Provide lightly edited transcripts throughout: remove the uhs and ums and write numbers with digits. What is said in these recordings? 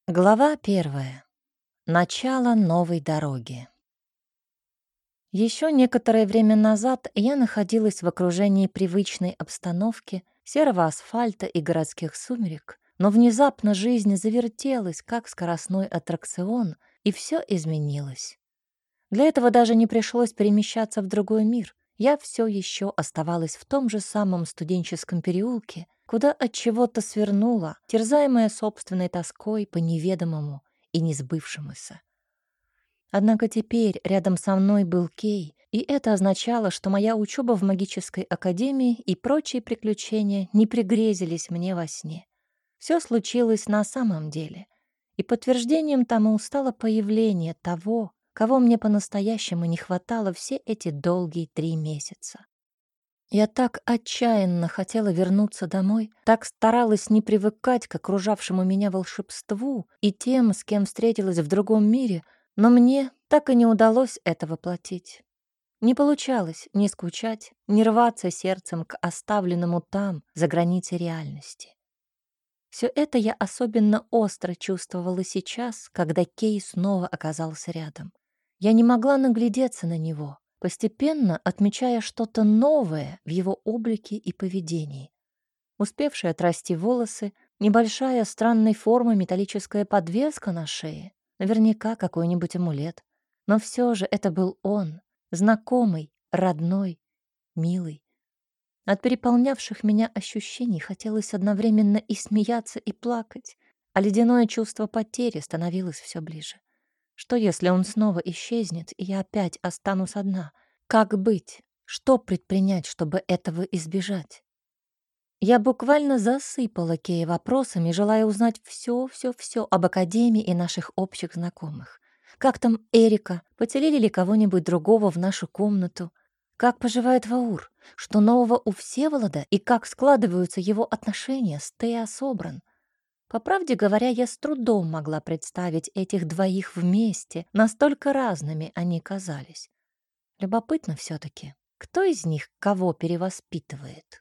Глава 1. Начало новой дороги. Еще некоторое время назад я находилась в окружении привычной обстановки, серого асфальта и городских сумерек, но внезапно жизнь завертелась, как скоростной аттракцион, и все изменилось. Для этого даже не пришлось перемещаться в другой мир. Я все еще оставалась в том же самом студенческом переулке, куда от чего-то свернула, терзаемая собственной тоской по неведомому и несбывшемуся. Однако теперь рядом со мной был Кей, и это означало, что моя учеба в магической академии и прочие приключения не пригрезились мне во сне. Все случилось на самом деле, и подтверждением тому стало появление того, кого мне по-настоящему не хватало все эти долгие 3 месяца. Я так отчаянно хотела вернуться домой, так старалась не привыкать к окружавшему меня волшебству и тем, с кем встретилась в другом мире, но мне так и не удалось это воплотить. Не получалось ни скучать, ни рваться сердцем к оставленному там, за границей реальности. Все это я особенно остро чувствовала сейчас, когда Кей снова оказался рядом. Я не могла наглядеться на него, постепенно отмечая что-то новое в его облике и поведении. Успевшие отрасти волосы, небольшая странной формы металлическая подвеска на шее, наверняка какой-нибудь амулет. Но все же это был он, знакомый, родной, милый. От переполнявших меня ощущений хотелось одновременно и смеяться, и плакать, а ледяное чувство потери становилось все ближе. Что, если он снова исчезнет, и я опять останусь одна? Как быть? Что предпринять, чтобы этого избежать? Я буквально засыпала Кея вопросами, желая узнать все об Академии и наших общих знакомых. Как там Эрика? Поселили ли кого-нибудь другого в нашу комнату? Как поживает Ваур? Что нового у Всеволода? И как складываются его отношения с Теа Собран? По правде говоря, я с трудом могла представить этих двоих вместе, настолько разными они казались. Любопытно все-таки, кто из них кого перевоспитывает?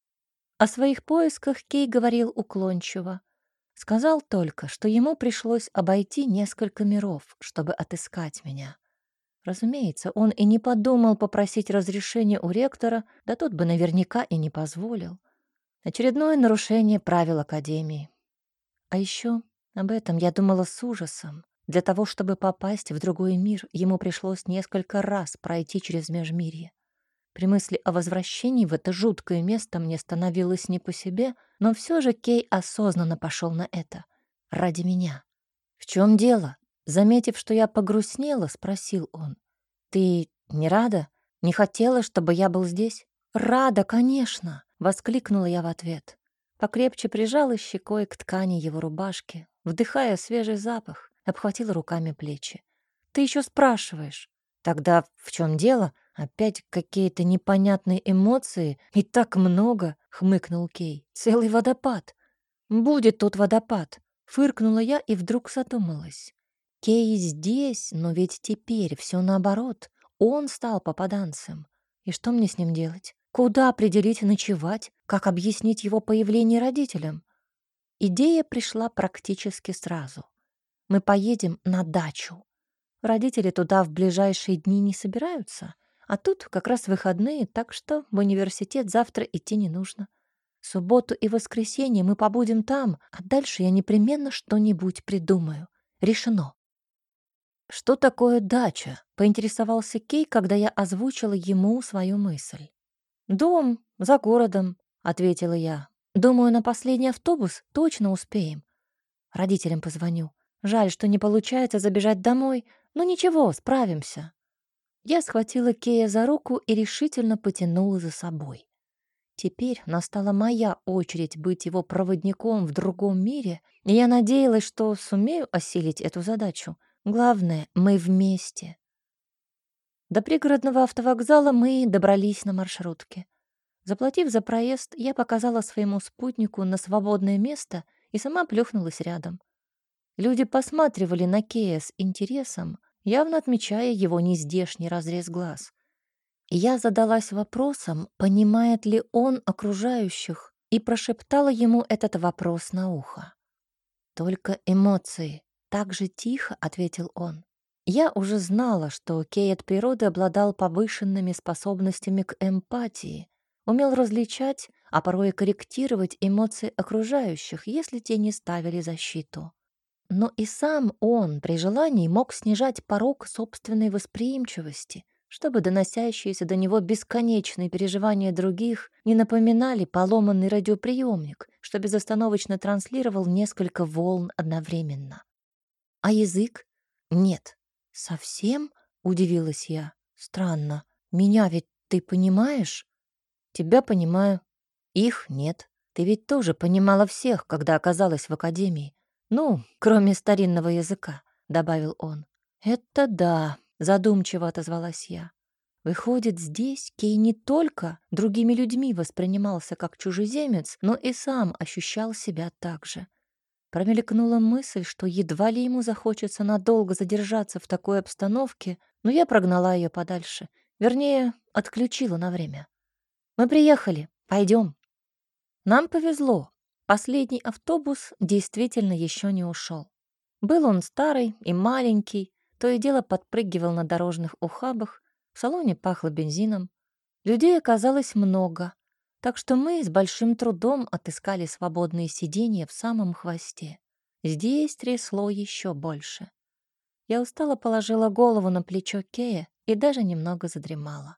О своих поисках Кей говорил уклончиво. Сказал только, что ему пришлось обойти несколько миров, чтобы отыскать меня. Разумеется, он и не подумал попросить разрешения у ректора, да тот бы наверняка и не позволил. Очередное нарушение правил Академии. А еще об этом я думала с ужасом. Для того, чтобы попасть в другой мир, ему пришлось несколько раз пройти через межмирье. При мысли о возвращении в это жуткое место мне становилось не по себе, но все же Кей осознанно пошел на это. Ради меня. «В чем дело?» Заметив, что я погрустнела, спросил он. «Ты не рада? Не хотела, чтобы я был здесь?» «Рада, конечно!» — воскликнула я в ответ. Покрепче прижала щекой к ткани его рубашки, вдыхая свежий запах, обхватила руками плечи. «Ты еще спрашиваешь?» «Тогда в чем дело? Опять какие-то непонятные эмоции и так много!» — хмыкнул Кей. «Целый водопад!» «Будет тут водопад!» — фыркнула я и вдруг задумалась. Кей здесь, но ведь теперь все наоборот. Он стал попаданцем. И что мне с ним делать? Куда определить ночевать? Как объяснить его появление родителям? Идея пришла практически сразу. Мы поедем на дачу. Родители туда в ближайшие дни не собираются, а тут как раз выходные, так что в университет завтра идти не нужно. В субботу и воскресенье мы побудем там, а дальше я непременно что-нибудь придумаю. Решено. «Что такое дача?» — поинтересовался Кей, когда я озвучила ему свою мысль. «Дом за городом», — ответила я. «Думаю, на последний автобус точно успеем. Родителям позвоню. Жаль, что не получается забежать домой, но ничего, справимся». Я схватила Кея за руку и решительно потянула за собой. Теперь настала моя очередь быть его проводником в другом мире, и я надеялась, что сумею осилить эту задачу. Главное, мы вместе. До пригородного автовокзала мы добрались на маршрутке. Заплатив за проезд, я показала своему спутнику на свободное место и сама плюхнулась рядом. Люди посматривали на Кея с интересом, явно отмечая его нездешний разрез глаз. И я задалась вопросом, понимает ли он окружающих, и прошептала ему этот вопрос на ухо. Только эмоции. Так же тихо ответил он. Я уже знала, что Кей от природы обладал повышенными способностями к эмпатии, умел различать, а порой и корректировать эмоции окружающих, если те не ставили защиту. Но и сам он при желании мог снижать порог собственной восприимчивости, чтобы доносящиеся до него бесконечные переживания других не напоминали поломанный радиоприемник, что безостановочно транслировал несколько волн одновременно. А язык? Нет. Совсем? Удивилась я. Странно. Меня ведь ты понимаешь? Тебя понимаю. Их нет. Ты ведь тоже понимала всех, когда оказалась в академии. Ну, кроме старинного языка, добавил он. Это да, задумчиво отозвалась я. Выходит, здесь Кей не только другими людьми воспринимался как чужеземец, но и сам ощущал себя так же. Промелькнула мысль, что едва ли ему захочется надолго задержаться в такой обстановке, но я прогнала ее подальше. Вернее, отключила на время. «Мы приехали. Пойдем». Нам повезло. Последний автобус действительно еще не ушел. Был он старый и маленький, то и дело подпрыгивал на дорожных ухабах, в салоне пахло бензином. Людей оказалось много, так что мы с большим трудом отыскали свободные сиденья в самом хвосте. Здесь трясло еще больше. Я устало положила голову на плечо Кея и даже немного задремала.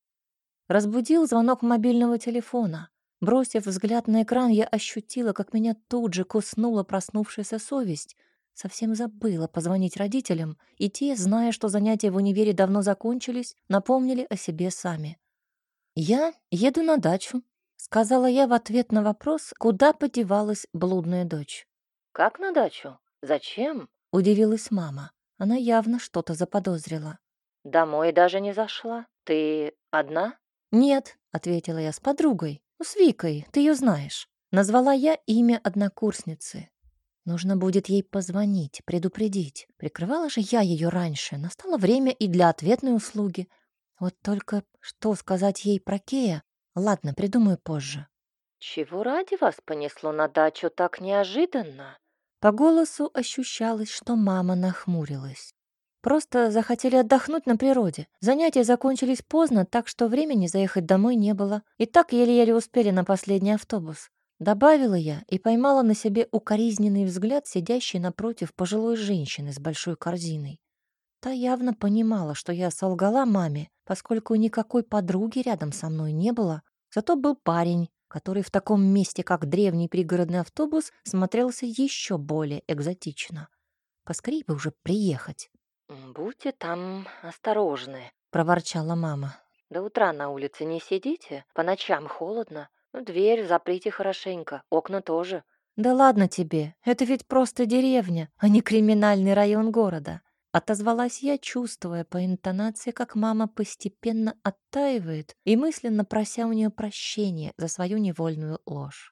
Разбудил звонок мобильного телефона. Бросив взгляд на экран, я ощутила, как меня тут же куснула проснувшаяся совесть. Совсем забыла позвонить родителям, и те, зная, что занятия в универе давно закончились, напомнили о себе сами. «Я еду на дачу», — сказала я в ответ на вопрос, куда подевалась блудная дочь. «Как на дачу? Зачем?» — удивилась мама. Она явно что-то заподозрила. «Домой даже не зашла? Ты одна?» «Нет», — ответила я, — «с подругой. Ну, с Викой, ты ее знаешь». Назвала я имя однокурсницы. Нужно будет ей позвонить, предупредить. Прикрывала же я ее раньше. Настало время и для ответной услуги. Вот только что сказать ей про Кея? Ладно, придумаю позже. «Чего ради вас понесло на дачу так неожиданно?» По голосу ощущалось, что мама нахмурилась. Просто захотели отдохнуть на природе. Занятия закончились поздно, так что времени заехать домой не было. И так еле-еле успели на последний автобус. Добавила я и поймала на себе укоризненный взгляд сидящей напротив пожилой женщины с большой корзиной. Та явно понимала, что я солгала маме, поскольку никакой подруги рядом со мной не было. Зато был парень, который в таком месте, как древний пригородный автобус, смотрелся еще более экзотично. Поскорей бы уже приехать. «Будьте там осторожны», — проворчала мама. «До утра на улице не сидите, по ночам холодно. Ну, дверь заприте хорошенько, окна тоже». «Да ладно тебе, это ведь просто деревня, а не криминальный район города», — отозвалась я, чувствуя по интонации, как мама постепенно оттаивает и мысленно прося у нее прощения за свою невольную ложь.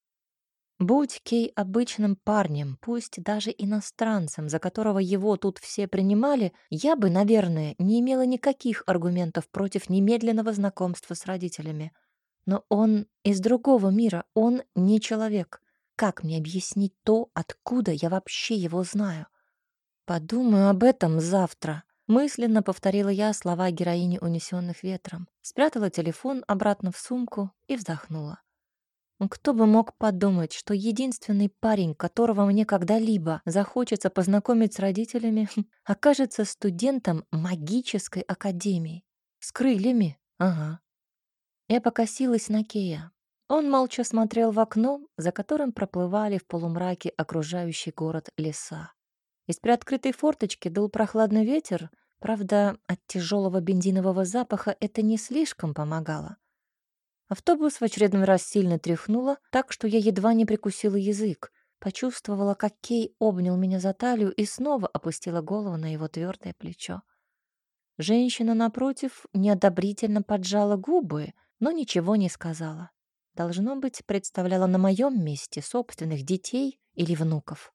Будь Кей обычным парнем, пусть даже иностранцем, за которого его тут все принимали, я бы, наверное, не имела никаких аргументов против немедленного знакомства с родителями. Но он из другого мира, он не человек. Как мне объяснить то, откуда я вообще его знаю? Подумаю об этом завтра. Мысленно повторила я слова героини «Унесённых ветром», спрятала телефон обратно в сумку и вздохнула. Ну, кто бы мог подумать, что единственный парень, которого мне когда-либо захочется познакомить с родителями, окажется студентом магической академии. С крыльями? Ага. Я покосилась на Кея. Он молча смотрел в окно, за которым проплывали в полумраке окружающий город леса. Из приоткрытой форточки дул прохладный ветер, правда, от тяжелого бензинового запаха это не слишком помогало. Автобус в очередной раз сильно тряхнуло, так что я едва не прикусила язык. Почувствовала, как Кей обнял меня за талию и снова опустила голову на его твердое плечо. Женщина напротив неодобрительно поджала губы, но ничего не сказала. Должно быть, представляла на моем месте собственных детей или внуков.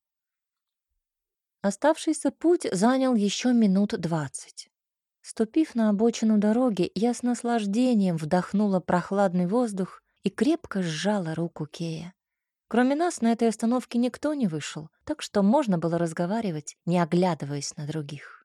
Оставшийся путь занял еще минут 20. Ступив на обочину дороги, я с наслаждением вдохнула прохладный воздух и крепко сжала руку Кея. Кроме нас на этой остановке никто не вышел, так что можно было разговаривать, не оглядываясь на других.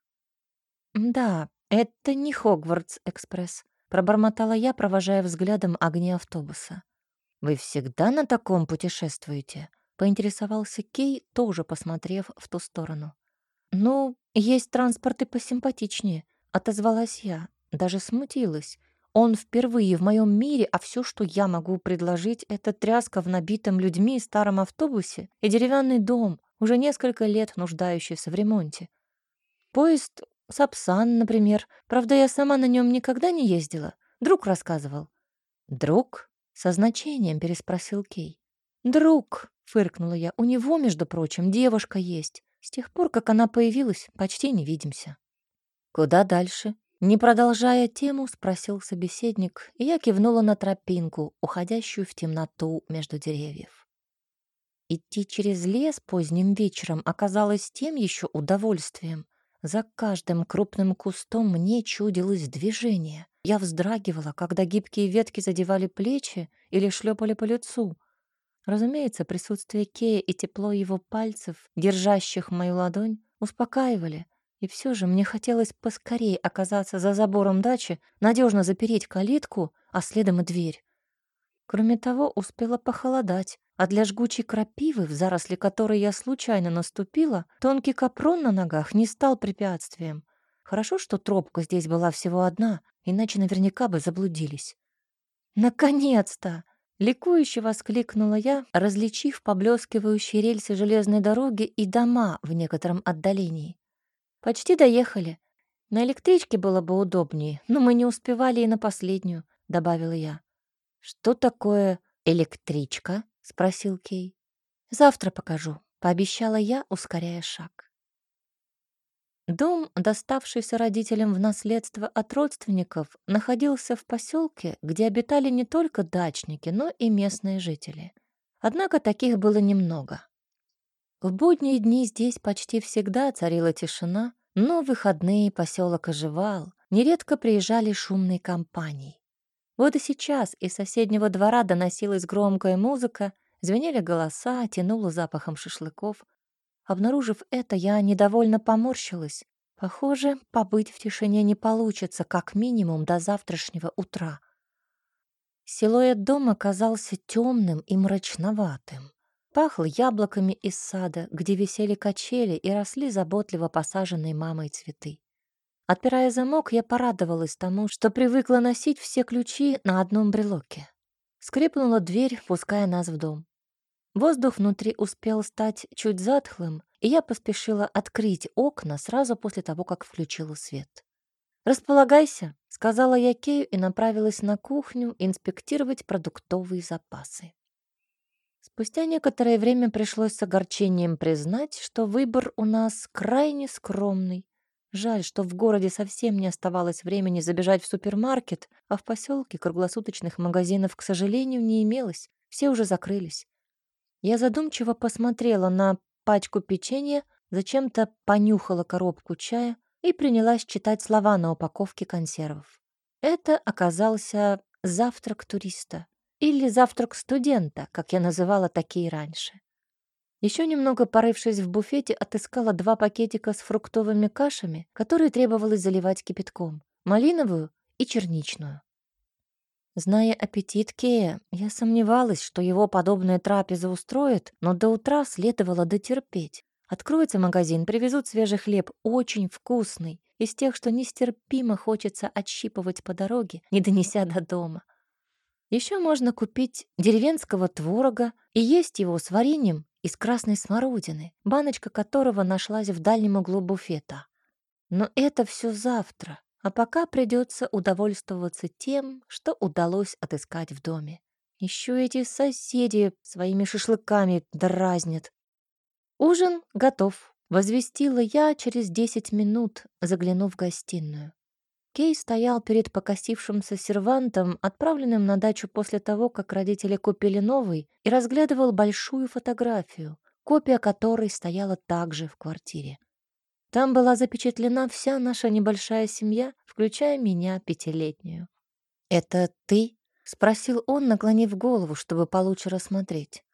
«Да, это не Хогвартс-экспресс», — пробормотала я, провожая взглядом огни автобуса. «Вы всегда на таком путешествуете?» — поинтересовался Кей, тоже посмотрев в ту сторону. «Ну, есть транспорт и посимпатичнее», — отозвалась я, даже смутилась. «Он впервые в моем мире, а все, что я могу предложить, это тряска в набитом людьми старом автобусе и деревянный дом, уже несколько лет нуждающийся в ремонте. Поезд Сапсан, например. Правда, я сама на нем никогда не ездила. Друг рассказывал». «Друг?» — со значением переспросил Кей. «Друг», — фыркнула я, — «у него, между прочим, девушка есть. С тех пор, как она появилась, почти не видимся». «Куда дальше?» Не продолжая тему, спросил собеседник, и я кивнула на тропинку, уходящую в темноту между деревьев. Идти через лес поздним вечером оказалось тем еще удовольствием. За каждым крупным кустом мне чудилось движение. Я вздрагивала, когда гибкие ветки задевали плечи или шлепали по лицу. Разумеется, присутствие Кея и тепло его пальцев, держащих мою ладонь, успокаивали. И все же мне хотелось поскорее оказаться за забором дачи, надежно запереть калитку, а следом и дверь. Кроме того, успело похолодать, а для жгучей крапивы, в заросли которой я случайно наступила, тонкий капрон на ногах не стал препятствием. Хорошо, что тропка здесь была всего одна, иначе наверняка бы заблудились. «Наконец-то!» — ликующе воскликнула я, различив поблескивающие рельсы железной дороги и дома в некотором отдалении. «Почти доехали. На электричке было бы удобнее, но мы не успевали и на последнюю», — добавила я. «Что такое электричка?» — спросил Кей. «Завтра покажу», — пообещала я, ускоряя шаг. Дом, доставшийся родителям в наследство от родственников, находился в поселке, где обитали не только дачники, но и местные жители. Однако таких было немного. В будние дни здесь почти всегда царила тишина, но в выходные поселок оживал, нередко приезжали шумные компании. Вот и сейчас из соседнего двора доносилась громкая музыка, звенели голоса, тянуло запахом шашлыков. Обнаружив это, я недовольно поморщилась. Похоже, побыть в тишине не получится, как минимум до завтрашнего утра. Силуэт дома казался темным и мрачноватым. Пахло яблоками из сада, где висели качели и росли заботливо посаженные мамой цветы. Отпирая замок, я порадовалась тому, что привыкла носить все ключи на одном брелоке. Скрипнула дверь, пуская нас в дом. Воздух внутри успел стать чуть затхлым, и я поспешила открыть окна сразу после того, как включила свет. «Располагайся», — сказала я Кею и направилась на кухню инспектировать продуктовые запасы. Спустя некоторое время пришлось с огорчением признать, что выбор у нас крайне скромный. Жаль, что в городе совсем не оставалось времени забежать в супермаркет, а в поселке круглосуточных магазинов, к сожалению, не имелось, все уже закрылись. Я задумчиво посмотрела на пачку печенья, зачем-то понюхала коробку чая и принялась читать слова на упаковке консервов. Это оказался завтрак туриста или завтрак студента, как я называла такие раньше. Еще немного порывшись в буфете, отыскала 2 пакетика с фруктовыми кашами, которые требовалось заливать кипятком, малиновую и черничную. Зная аппетит Кея, я сомневалась, что его подобная трапеза устроит, но до утра следовало дотерпеть. Откроется магазин, привезут свежий хлеб, очень вкусный, из тех, что нестерпимо хочется отщипывать по дороге, не донеся до дома. Еще можно купить деревенского творога и есть его с вареньем из красной смородины, баночка которого нашлась в дальнем углу буфета. Но это все завтра, а пока придется удовольствоваться тем, что удалось отыскать в доме. Еще эти соседи своими шашлыками дразнят. «Ужин готов», — возвестила я через 10 минут, заглянув в гостиную. Кей стоял перед покосившимся сервантом, отправленным на дачу после того, как родители купили новый, и разглядывал большую фотографию, копия которой стояла также в квартире. Там была запечатлена вся наша небольшая семья, включая меня, 5-летнюю. «Это ты?» — спросил он, наклонив голову, чтобы получше рассмотреть.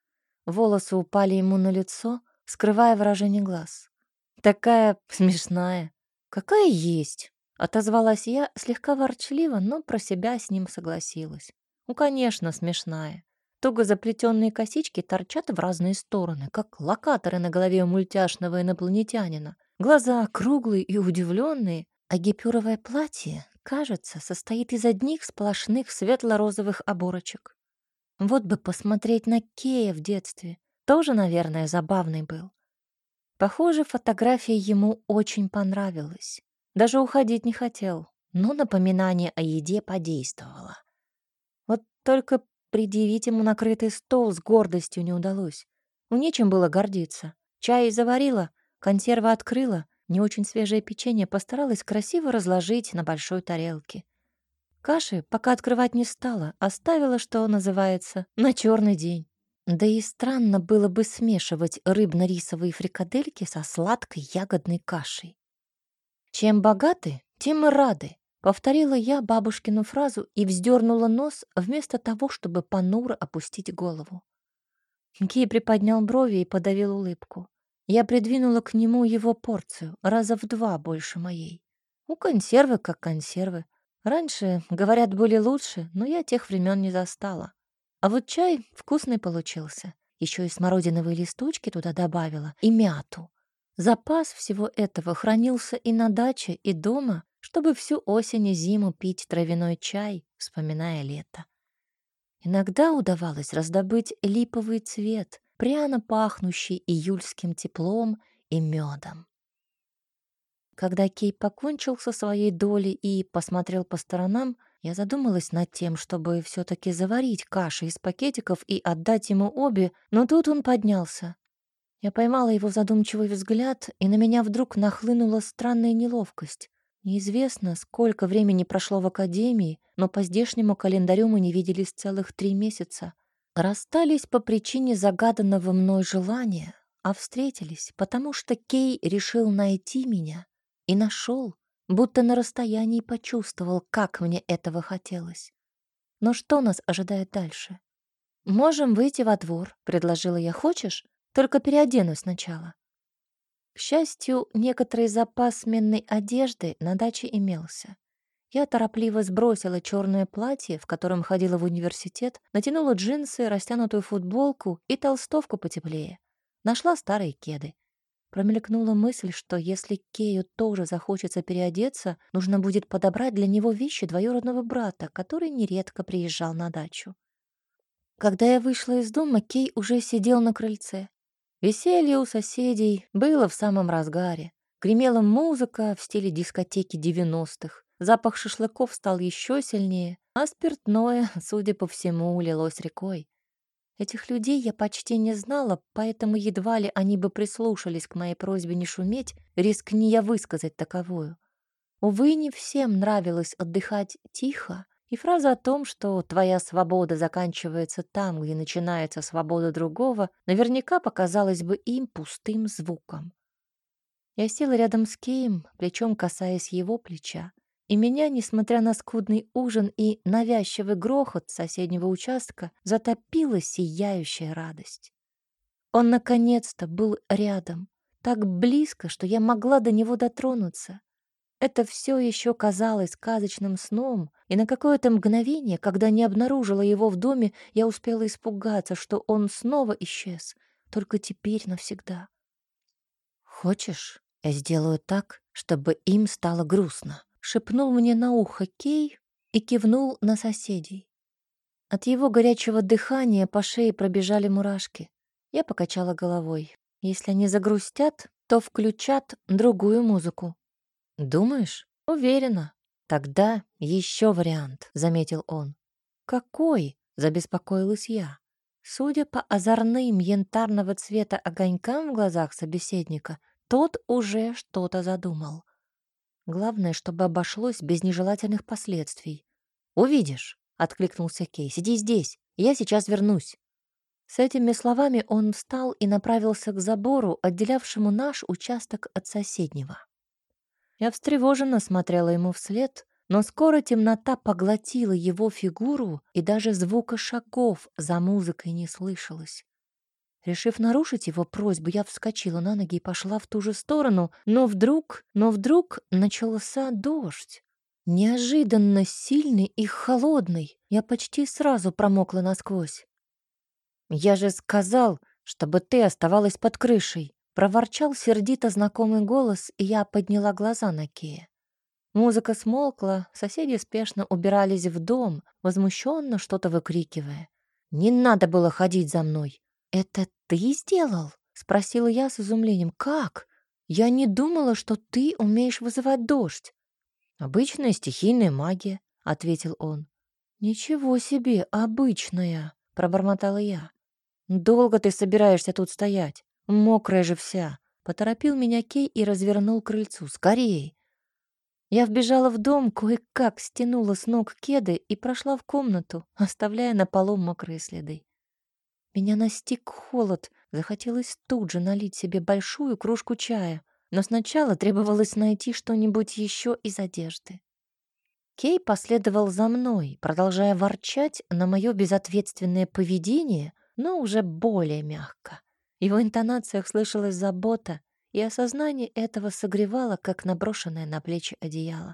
Волосы упали ему на лицо, скрывая выражение глаз. Такая смешная. Какая есть, отозвалась я слегка ворчливо, но про себя с ним согласилась. Ну, конечно, смешная. Туго заплетенные косички торчат в разные стороны, как локаторы на голове у мультяшного инопланетянина. Глаза круглые и удивленные, а гипюровое платье, кажется, состоит из одних сплошных светло-розовых оборочек. Вот бы посмотреть на Кея в детстве. Тоже, наверное, забавный был. Похоже, фотография ему очень понравилась. Даже уходить не хотел, но напоминание о еде подействовало. Вот только предъявить ему накрытый стол с гордостью не удалось. Ну, нечем было гордиться. Чай заварила, консервы открыла, не очень свежее печенье постаралась красиво разложить на большой тарелке. Каши пока открывать не стала, оставила, что называется, на черный день. Да и странно было бы смешивать рыбно-рисовые фрикадельки со сладкой ягодной кашей. «Чем богаты, тем и рады», — повторила я бабушкину фразу и вздернула нос вместо того, чтобы понуро опустить голову. Кей приподнял брови и подавил улыбку. Я придвинула к нему его порцию, раза в 2 больше моей. Консервы как консервы. Раньше, говорят, были лучше, но я тех времен не застала. А вот чай вкусный получился. Еще и смородиновые листочки туда добавила, и мяту. Запас всего этого хранился и на даче, и дома, чтобы всю осень и зиму пить травяной чай, вспоминая лето. Иногда удавалось раздобыть липовый цвет, пряно пахнущий июльским теплом и медом. Когда Кей покончил со своей долей и посмотрел по сторонам, я задумалась над тем, чтобы все-таки заварить каши из пакетиков и отдать ему обе, но тут он поднялся. Я поймала его задумчивый взгляд, и на меня вдруг нахлынула странная неловкость. Неизвестно, сколько времени прошло в академии, но по здешнему календарю мы не виделись целых 3 месяца. Расстались по причине загаданного мной желания, а встретились, потому что Кей решил найти меня и нашел, будто на расстоянии почувствовал, как мне этого хотелось. Но что нас ожидает дальше? «Можем выйти во двор», — предложила я. «Хочешь? Только переоденусь сначала». К счастью, некоторый запас сменной одежды на даче имелся. Я торопливо сбросила черное платье, в котором ходила в университет, натянула джинсы, растянутую футболку и толстовку потеплее. Нашла старые кеды. Промелькнула мысль, что если Кею тоже захочется переодеться, нужно будет подобрать для него вещи двоюродного брата, который нередко приезжал на дачу. Когда я вышла из дома, Кей уже сидел на крыльце. Веселье у соседей было в самом разгаре. Гремела музыка в стиле дискотеки 90-х. Запах шашлыков стал еще сильнее, а спиртное, судя по всему, лилось рекой. Этих людей я почти не знала, поэтому едва ли они бы прислушались к моей просьбе не шуметь, рискни я высказать таковую. Увы, не всем нравилось отдыхать тихо, и фраза о том, что твоя свобода заканчивается там, где начинается свобода другого, наверняка показалась бы им пустым звуком. Я села рядом с Кеем, плечом касаясь его плеча, и меня, несмотря на скудный ужин и навязчивый грохот соседнего участка, затопила сияющая радость. Он наконец-то был рядом, так близко, что я могла до него дотронуться. Это все еще казалось сказочным сном, и на какое-то мгновение, когда не обнаружила его в доме, я успела испугаться, что он снова исчез, только теперь навсегда. «Хочешь, я сделаю так, чтобы им стало грустно?» — шепнул мне на ухо Кей и кивнул на соседей. От его горячего дыхания по шее пробежали мурашки. Я покачала головой. Если они загрустят, то включат другую музыку. «Думаешь?» «Уверена». «Тогда еще вариант», — заметил он. «Какой?» — забеспокоилась я. Судя по озорным янтарного цвета огонькам в глазах собеседника, тот уже что-то задумал. Главное, чтобы обошлось без нежелательных последствий. «Увидишь», — откликнулся Кей. «Сиди здесь, я сейчас вернусь». С этими словами он встал и направился к забору, отделявшему наш участок от соседнего. Я встревоженно смотрела ему вслед, но скоро темнота поглотила его фигуру, и даже звука шагов за музыкой не слышалось. Решив нарушить его просьбу, я вскочила на ноги и пошла в ту же сторону, но вдруг начался дождь. Неожиданно сильный и холодный. Я почти сразу промокла насквозь. «Я же сказал, чтобы ты оставалась под крышей!» Проворчал сердито знакомый голос, и я подняла глаза на Кея. Музыка смолкла, соседи спешно убирались в дом, возмущенно что-то выкрикивая. «Не надо было ходить за мной!» «Это ты сделал?» — спросила я с изумлением. «Как? Я не думала, что ты умеешь вызывать дождь». «Обычная стихийная магия», — ответил он. «Ничего себе, обычная!» — пробормотала я. «Долго ты собираешься тут стоять? Мокрая же вся!» Поторопил меня Кей и развернул к крыльцу. «Скорей!» Я вбежала в дом, кое-как стянула с ног кеды и прошла в комнату, оставляя на полу мокрые следы. Меня настиг холод, захотелось тут же налить себе большую кружку чая, но сначала требовалось найти что-нибудь еще из одежды. Кей последовал за мной, продолжая ворчать на мое безответственное поведение, но уже более мягко. В его интонациях слышалась забота, и осознание этого согревало, как наброшенное на плечи одеяло.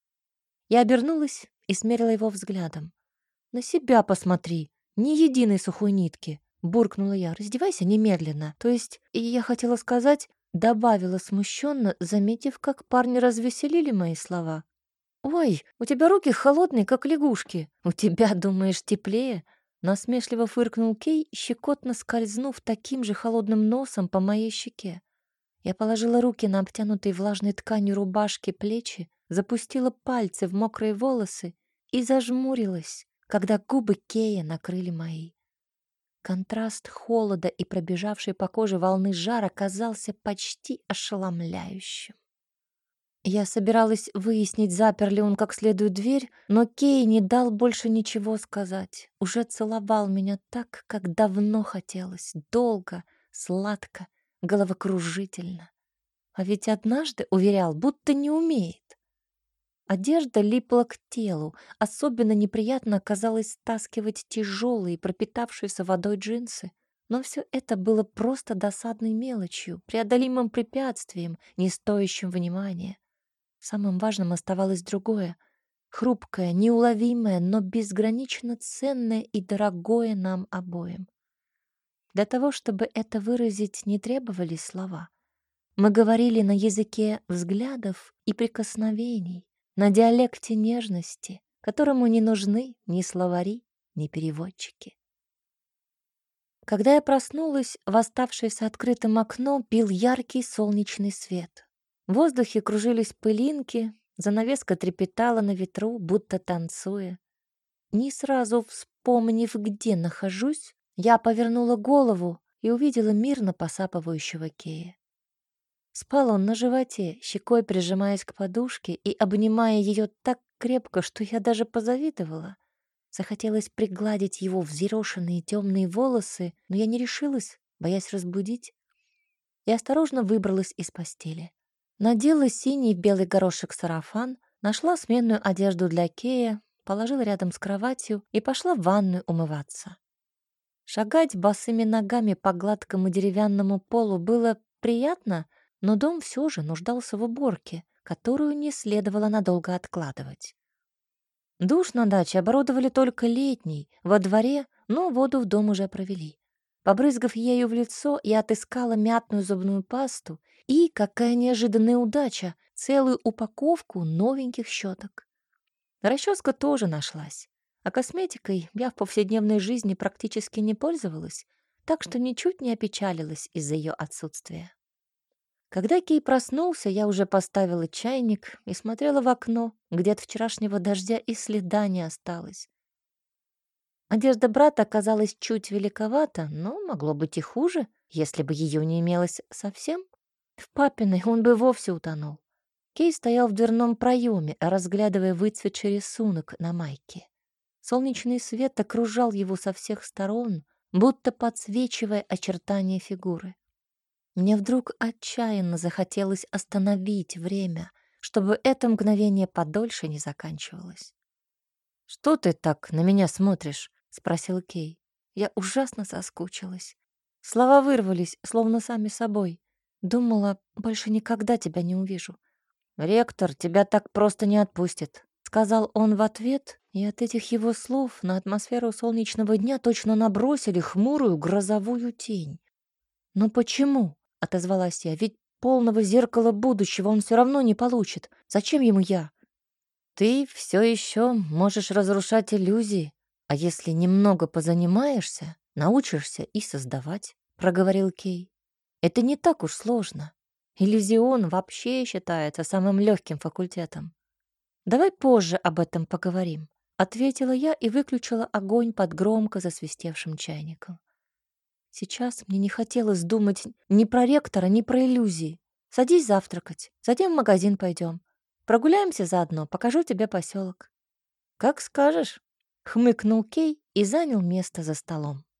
Я обернулась и смерила его взглядом. «На себя посмотри, ни единой сухой нитки!» — буркнула я. «Раздевайся немедленно!» То есть, и я хотела сказать, добавила смущенно, заметив, как парни развеселили мои слова. «Ой, у тебя руки холодные, как лягушки. У тебя, думаешь, теплее?» Насмешливо фыркнул Кей, щекотно скользнув таким же холодным носом по моей щеке. Я положила руки на обтянутые влажной тканью рубашки плечи, запустила пальцы в мокрые волосы и зажмурилась, когда губы Кея накрыли мои. Контраст холода и пробежавшей по коже волны жара казался почти ошеломляющим. Я собиралась выяснить, запер ли он как следует дверь, но Кей не дал больше ничего сказать. Уже целовал меня так, как давно хотелось, долго, сладко, головокружительно. А ведь однажды уверял, будто не умеет. Одежда липла к телу. Особенно неприятно оказалось стаскивать тяжелые, пропитавшиеся водой джинсы. Но все это было просто досадной мелочью, преодолимым препятствием, не стоящим внимания. Самым важным оставалось другое — хрупкое, неуловимое, но безгранично ценное и дорогое нам обоим. Для того, чтобы это выразить, не требовались слова. Мы говорили на языке взглядов и прикосновений, на диалекте нежности, которому не нужны ни словари, ни переводчики. Когда я проснулась, в оставшееся открытым окно бил яркий солнечный свет. В воздухе кружились пылинки, занавеска трепетала на ветру, будто танцуя. Не сразу вспомнив, где нахожусь, я повернула голову и увидела мирно посапывающего Кея. Спал он на животе, щекой прижимаясь к подушке и обнимая ее так крепко, что я даже позавидовала. Захотелось пригладить его взъерошенные темные волосы, но я не решилась, боясь разбудить, и осторожно выбралась из постели. Надела синий в белый горошек сарафан, нашла сменную одежду для Кея, положила рядом с кроватью и пошла в ванную умываться. Шагать босыми ногами по гладкому деревянному полу было приятно, но дом все же нуждался в уборке, которую не следовало надолго откладывать. Душ на даче оборудовали только летний, во дворе, но воду в дом уже провели. Побрызгав ею в лицо, я отыскала мятную зубную пасту и, какая неожиданная удача, целую упаковку новеньких щеток. Расческа тоже нашлась, а косметикой я в повседневной жизни практически не пользовалась, так что ничуть не опечалилась из-за ее отсутствия. Когда Кей проснулся, я уже поставила чайник и смотрела в окно, где от вчерашнего дождя и следа не осталось. Одежда брата оказалась чуть великовата, но могло быть и хуже, если бы ее не имелось совсем. В папиной он бы вовсе утонул. Кей стоял в дверном проеме, разглядывая выцветший рисунок на майке. Солнечный свет окружал его со всех сторон, будто подсвечивая очертания фигуры. Мне вдруг отчаянно захотелось остановить время, чтобы это мгновение подольше не заканчивалось. «Что ты так на меня смотришь?» — спросил Кей. Я ужасно соскучилась. Слова вырвались, словно сами собой. Думала, больше никогда тебя не увижу. «Ректор тебя так просто не отпустит», — сказал он в ответ, и от этих его слов на атмосферу солнечного дня точно набросили хмурую грозовую тень. «Но почему?» — отозвалась я. «Ведь полного зеркала будущего он все равно не получит. Зачем ему я?» «Ты все еще можешь разрушать иллюзии, а если немного позанимаешься, научишься и создавать», — проговорил Кей. «Это не так уж сложно. Иллюзион вообще считается самым легким факультетом. Давай позже об этом поговорим», — ответила я и выключила огонь под громко засвистевшим чайником. Сейчас мне не хотелось думать ни про ректора, ни про иллюзии. Садись завтракать, затем в магазин пойдем. Прогуляемся заодно, покажу тебе поселок. Как скажешь, хмыкнул Кей и занял место за столом.